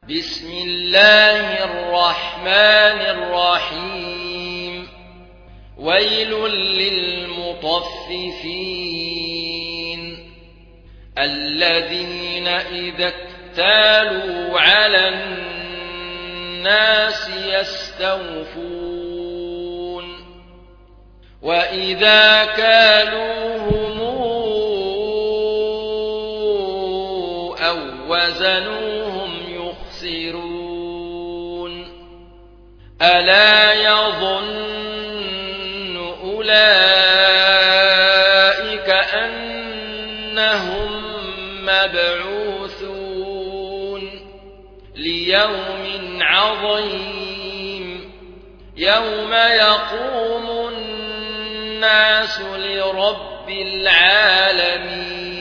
بسم الله الرحمن الرحيم ويل للمطففين الذين إذا اكتالوا على الناس يستوفون وإذا كالوهم أو وزنوهم يخسرون ألا يظن أولئك أنهم مبعوثون ليوم عظيم يوم يقوم الناس لرب العالمين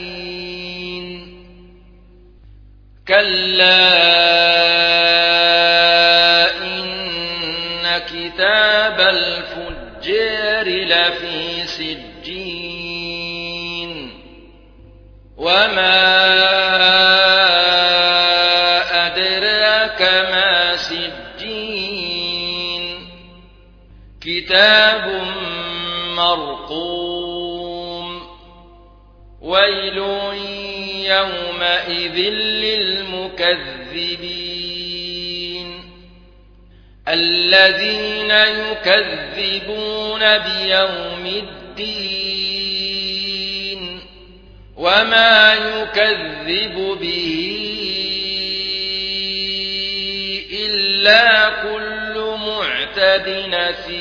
كلا إن كتاب الفجار لفي سجين وما أدراك ما سجين كتاب مرقوم ويل يومئذ للمكذبين الذين يكذبون بيوم الدين وما يكذب به إلا كل معتد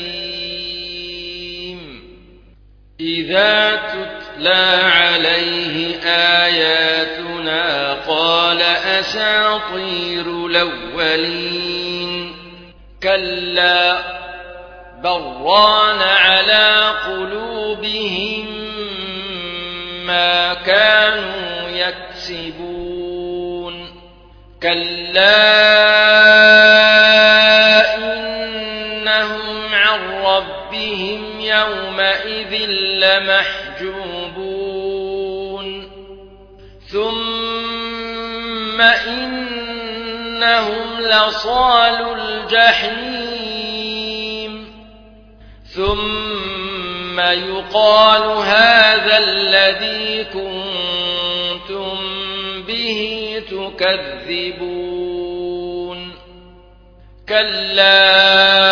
نثيم إذا تتلى عليه آياتنا قال أساطير الأولين كلا بران على قلوبهم ما كانوا يكسبون كلا إنهم عن ربهم يومئذ لمحجوبون ثم إنهم لصالو الجحيم ثم يقال هذا الذي كنتم به تكذبون كلا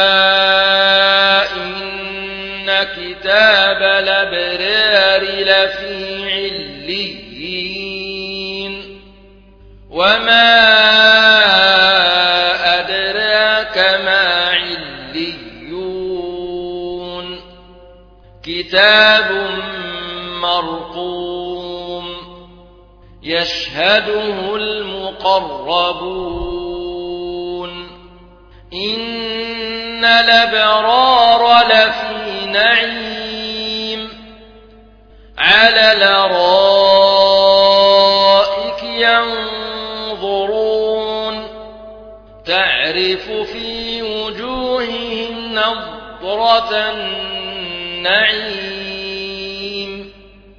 إن كتاب الأبرار لفي عليين وما أدراك ما عليون كتاب مرقوم يشهده المقربون إن الأبرار لفي نعيم على الأرائك ينظرون تعرف في وجوههم نضرة النعيم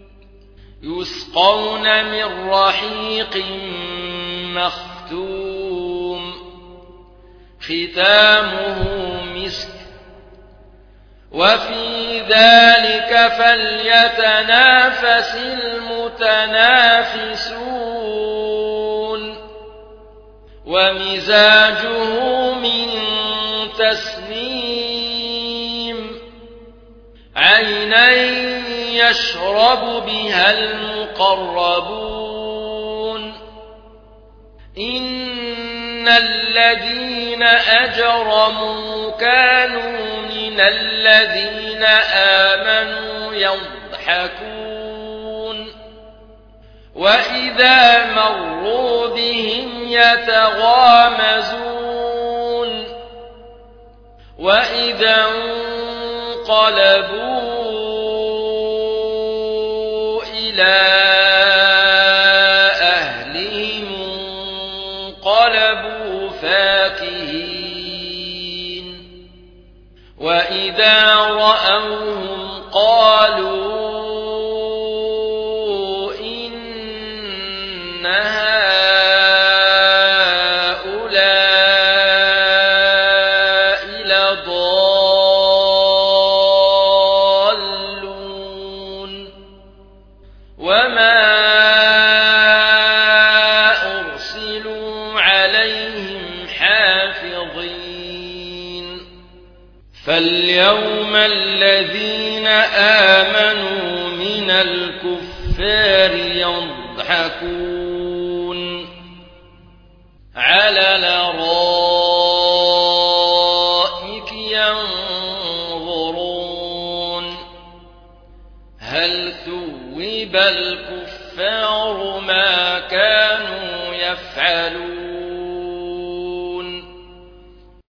يسقون من رحيق مختوم ختامه مسك وفي ذلك فليتنافس المتنافسون ومزاجه من تسنيم عينا يشرب بها المقربون إن الذين أجرموا كانوا من الذين آمنوا يضحكون وإذا مروا بهم يتغامزون وإذا انقلبوا إلى أهلهم انقلبوا فاكهين وإذا رأوهم قالوا إن هؤلاء لضالون وما أرسلوا عليهم حافظين فاليوم الذين آمنوا من الكفار يضحكون على الأرائك ينظرون هل ثوب الكفار ما كانوا يفعلون